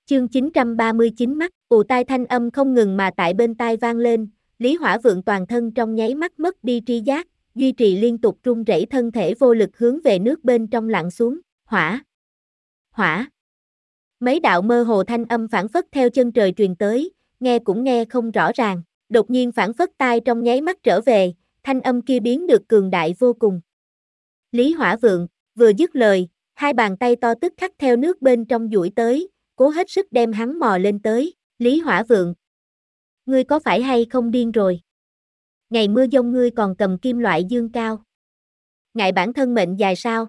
Chương 939 mắt, ù tai thanh âm không ngừng mà tại bên tai vang lên, Lý Hỏa Vượng toàn thân trong nháy mắt mất đi tri giác, duy trì liên tục run rẩy thân thể vô lực hướng về nước bên trong lặn xuống, hỏa, hỏa. Mấy đạo mơ hồ thanh âm phảng phất theo chân trời truyền tới, nghe cũng nghe không rõ ràng, đột nhiên phảng phất tai trong nháy mắt trở về, thanh âm kia biến được cường đại vô cùng. Lý Hỏa Vượng, vừa dứt lời, hai bàn tay to tức khắc theo nước bên trong duỗi tới, cố hết sức đem hắn mò lên tới, Lý Hỏa Vượng. Ngươi có phải hay không điên rồi? Ngày mưa giông ngươi còn cầm kim loại dương cao. Ngại bản thân mệnh dài sao?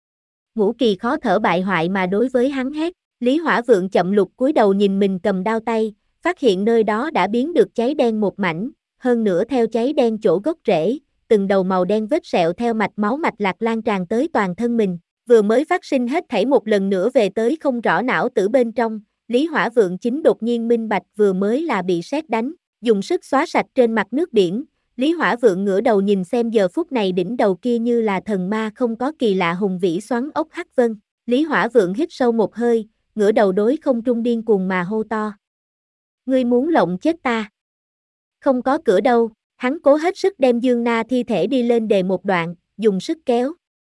Ngũ Kỳ khó thở bại hoại mà đối với hắn hét, Lý Hỏa Vượng chậm lục cúi đầu nhìn mình cầm đao tay, phát hiện nơi đó đã biến được cháy đen một mảnh, hơn nữa theo cháy đen chỗ gốc rễ, từng đầu màu đen vết sẹo theo mạch máu mạch lạc lan tràn tới toàn thân mình. Vừa mới phát sinh hết thảy một lần nữa về tới không rõ não tử bên trong, Lý Hỏa Vượng chính đột nhiên minh bạch vừa mới là bị sét đánh, dùng sức xóa sạch trên mặt nước biển. Lý Hỏa Vượng ngửa đầu nhìn xem giờ phút này đỉnh đầu kia như là thần ma không có kỳ lạ hùng vĩ xoắn ốc hắc vân. Lý Hỏa Vượng hít sâu một hơi, ngửa đầu đối không trung điên cuồng mà hô to. Ngươi muốn lộng chết ta? Không có cửa đâu, hắn cố hết sức đem Dương Na thi thể đi lên đề một đoạn, dùng sức kéo.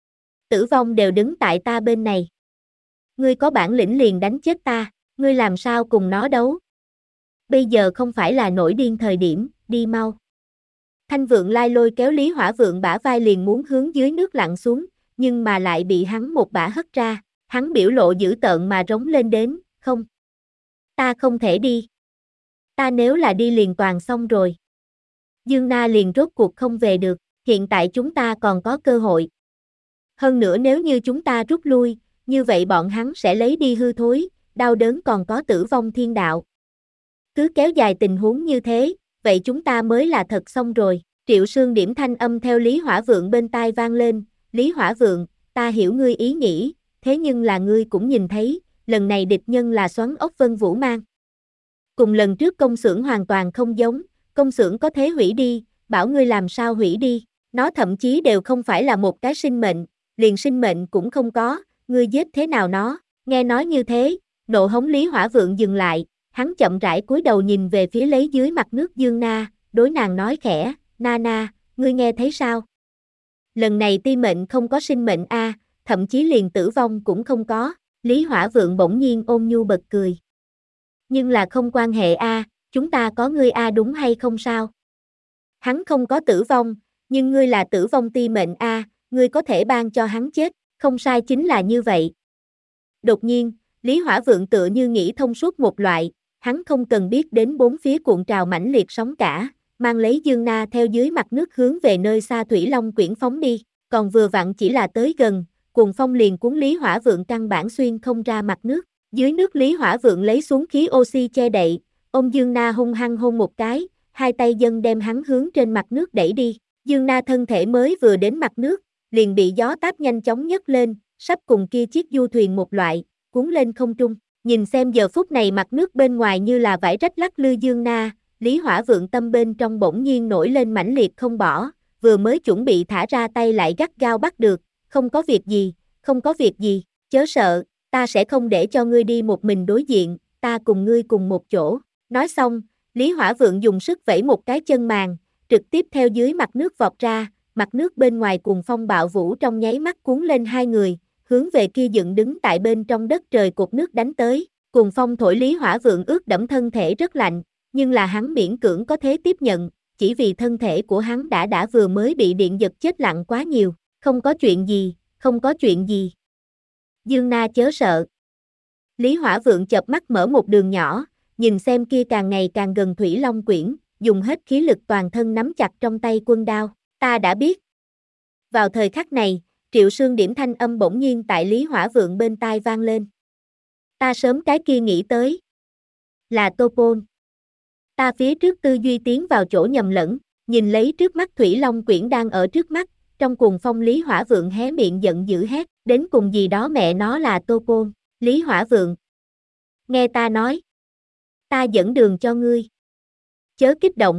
Tử vong đều đứng tại ta bên này. Ngươi có bản lĩnh liền đánh chết ta, ngươi làm sao cùng nó đấu? Bây giờ không phải là nổi điên thời điểm, đi mau. Thanh Vượng Lai lôi kéo Lý Hỏa Vượng bả vai liền muốn hướng dưới nước lặn xuống, nhưng mà lại bị hắn một bả hất ra, hắn biểu lộ dữ tợn mà rống lên đến, không. Ta không thể đi. Ta nếu là đi liền toàn xong rồi. Dương Na liền rốt cuộc không về được, hiện tại chúng ta còn có cơ hội. Hơn nữa nếu như chúng ta rút lui, như vậy bọn hắn sẽ lấy đi hư thối, đau đớn còn có tử vong thiên đạo. Cứ kéo dài tình huống như thế, vậy chúng ta mới là thật xong rồi. Triệu Sương điểm thanh âm theo Lý Hỏa Vượng bên tai vang lên, Lý Hỏa Vượng, ta hiểu ngươi ý nghĩ, thế nhưng là ngươi cũng nhìn thấy, lần này địch nhân là Xoắn Ốc Vân Vũ Mang. Cùng lần trước công xưởng hoàn toàn không giống, công xưởng có thể hủy đi, bảo ngươi làm sao hủy đi, nó thậm chí đều không phải là một cái sinh mệnh, liền sinh mệnh cũng không có, ngươi giết thế nào nó, nghe nói như thế, nộ hống Lý Hỏa Vượng dừng lại, hắn chậm rãi cúi đầu nhìn về phía lấy dưới mặt nước Dương Na, đối nàng nói khẽ, Na Na, ngươi nghe thấy sao? Lần này ti mệnh không có sinh mệnh a, thậm chí liền tử vong cũng không có, Lý Hỏa Vượng bỗng nhiên ôn nhu bật cười. Nhưng là không quan hệ a, chúng ta có ngươi a đúng hay không sao? Hắn không có tử vong, nhưng ngươi là tử vong ti mệnh a, ngươi có thể ban cho hắn chết, không sai chính là như vậy. Đột nhiên, Lý Hỏa Vượng tựa như nghĩ thông suốt một loại, hắn không cần biết đến bốn phía cuộn trào mãnh liệt sóng cả, mang lấy Dương Na theo dưới mặt nước hướng về nơi xa Thủy Long Quyển phóng đi, còn vừa vặn chỉ là tới gần, cuồng phong liền cuốn Lý Hỏa Vượng căn bản xuyên không ra mặt nước, dưới nước Lý Hỏa Vượng lấy xuống khí oxy che đậy, ôm Dương Na hung hăng hôn một cái, hai tay dân đem hắn hướng trên mặt nước đẩy đi, Dương Na thân thể mới vừa đến mặt nước, liền bị gió táp nhanh chóng nhấc lên, sắp cùng kia chiếc du thuyền một loại, cuốn lên không trung. Nhìn xem giờ phút này mặt nước bên ngoài như là vải rách lắc lư Dương Na, Lý Hỏa Vượng tâm bên trong bỗng nhiên nổi lên mãnh liệt không bỏ, vừa mới chuẩn bị thả ra tay lại gắt gao bắt được, không có việc gì, không có việc gì, chớ sợ, ta sẽ không để cho ngươi đi một mình đối diện, ta cùng ngươi cùng một chỗ. Nói xong, Lý Hỏa Vượng dùng sức vẫy một cái chân màng, trực tiếp theo dưới mặt nước vọt ra, mặt nước bên ngoài cuồng phong bạo vũ trong nháy mắt cuốn lên hai người, hướng về kia dựng đứng tại bên trong đất trời cột nước đánh tới, cuồng phong thổi Lý Hỏa Vượng ướt đẫm thân thể rất lạnh, nhưng là hắn miễn cưỡng có thể tiếp nhận, chỉ vì thân thể của hắn đã vừa mới bị điện giật chết lặng quá nhiều, không có chuyện gì, không có chuyện gì. Dương Na chớ sợ. Lý Hỏa Vượng chợp mắt mở một đường nhỏ, nhìn xem kia càng ngày càng gần Thủy Long Quyển, dùng hết khí lực toàn thân nắm chặt trong tay quân đao, ta đã biết. Vào thời khắc này, Triệu Sương điểm thanh âm bỗng nhiên tại Lý Hỏa Vượng bên tai vang lên. Ta sớm cái kia nghĩ tới. Là Topol. Ta phía trước tư duy tiến vào chỗ nhầm lẫn, nhìn lấy trước mắt Thủy Long Quyển đang ở trước mắt, trong cuồng phong Lý Hỏa Vượng hé miệng giận dữ hét, đến cùng gì đó mẹ nó là Topol, Lý Hỏa Vượng. Nghe ta nói. Ta dẫn đường cho ngươi. Chớ kích động.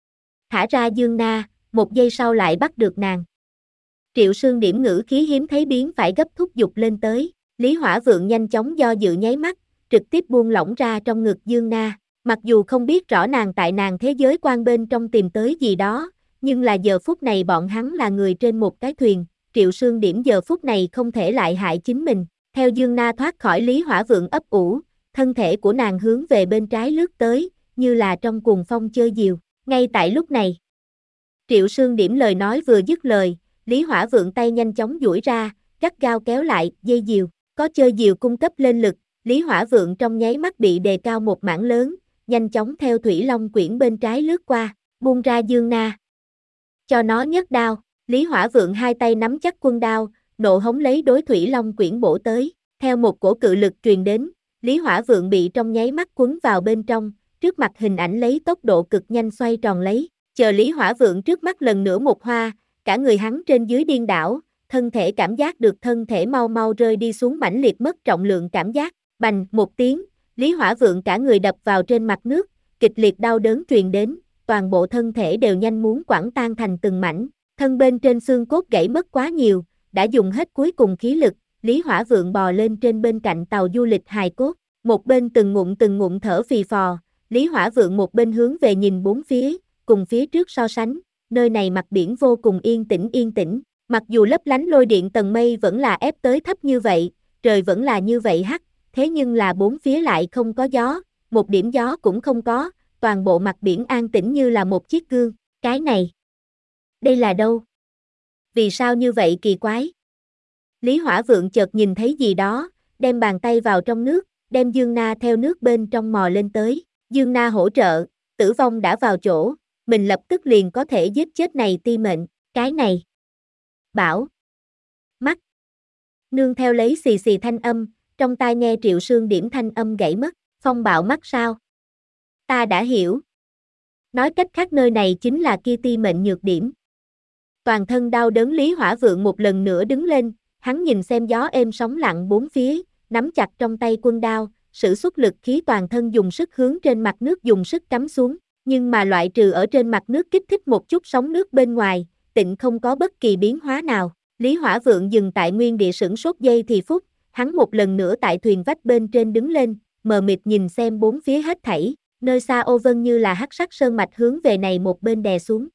Thả ra Dương Na, một giây sau lại bắt được nàng. Triệu Sương điểm ngữ khí hiếm thấy biến phải gấp thúc giục lên tới, Lý Hỏa Vượng nhanh chóng do dự nháy mắt, trực tiếp buông lỏng ra trong ngực Dương Na. Mặc dù không biết rõ nàng tại nàng thế giới quan bên trong tìm tới gì đó, nhưng là giờ phút này bọn hắn là người trên một cái thuyền, Triệu Sương Điểm giờ phút này không thể lại hại chính mình. Theo Dương Na thoát khỏi Lý Hỏa Vượng ấp ủ, thân thể của nàng hướng về bên trái lướt tới, như là trong cuồng phong chơi diều. Ngay tại lúc này, Triệu Sương Điểm lời nói vừa dứt lời, Lý Hỏa Vượng tay nhanh chóng duỗi ra, gắt gao kéo lại dây diều. Có chơi diều cung cấp lên lực, Lý Hỏa Vượng trong nháy mắt bị đề cao một mảng lớn, nhanh chóng theo Thủy Long Quyển bên trái lướt qua, buông ra Dương Na. Cho nó nhấc đao, Lý Hỏa Vượng hai tay nắm chắc quân đao, nộ hống lấy đối Thủy Long Quyển bổ tới, theo một cổ cự lực truyền đến, Lý Hỏa Vượng bị trong nháy mắt cuốn vào bên trong, trước mặt hình ảnh lấy tốc độ cực nhanh xoay tròn lấy, chờ Lý Hỏa Vượng trước mắt lần nữa một hoa, cả người hắn trên dưới điên đảo, thân thể cảm giác được thân thể mau mau rơi đi xuống mãnh liệt mất trọng lượng cảm giác, bành một tiếng, Lý Hỏa Vượng cả người đập vào trên mặt nước, kịch liệt đau đớn truyền đến, toàn bộ thân thể đều nhanh muốn quẳng tan thành từng mảnh, thân bên trên xương cốt gãy mất quá nhiều, đã dùng hết cuối cùng khí lực, Lý Hỏa Vượng bò lên trên bên cạnh tàu du lịch hài cốt, một bên từng ngụm thở phì phò, Lý Hỏa Vượng một bên hướng về nhìn bốn phía, cùng phía trước so sánh, nơi này mặt biển vô cùng yên tĩnh, mặc dù lấp lánh lôi điện tầng mây vẫn là ép tới thấp như vậy, trời vẫn là như vậy hắc, thế nhưng là bốn phía lại không có gió, một điểm gió cũng không có, toàn bộ mặt biển an tĩnh như là một chiếc gương, cái này, đây là đâu? Vì sao như vậy kỳ quái? Lý Hỏa Vượng chợt nhìn thấy gì đó, đem bàn tay vào trong nước, đem Dương Na theo nước bên trong mò lên tới, Dương Na hỗ trợ, tử vong đã vào chỗ, mình lập tức liền có thể giết chết này ti mệnh, cái này. Bảo. Mắt. Nương theo lấy xì xì thanh âm, trong tai nghe Triệu Sương Điểm thanh âm gãy mất, phong bạo mắt sao? Ta đã hiểu. Nói cách khác nơi này chính là kia ti mệnh nhược điểm. Toàn thân đau đớn Lý Hỏa Vượng một lần nữa đứng lên, hắn nhìn xem gió êm sóng lặng bốn phía, nắm chặt trong tay quân đao, sử xuất lực khí toàn thân dùng sức hướng trên mặt nước dùng sức cắm xuống, nhưng mà loại trừ ở trên mặt nước kích thích một chút sóng nước bên ngoài, tịnh không có bất kỳ biến hóa nào. Lý Hỏa Vượng dừng tại nguyên địa sửng sốt giây thì phút, hắn một lần nữa tại thuyền vách bên trên đứng lên, mờ mịt nhìn xem bốn phía hết thảy, nơi xa ô vân như là hắc sắc sơn mạch hướng về này một bên đè xuống,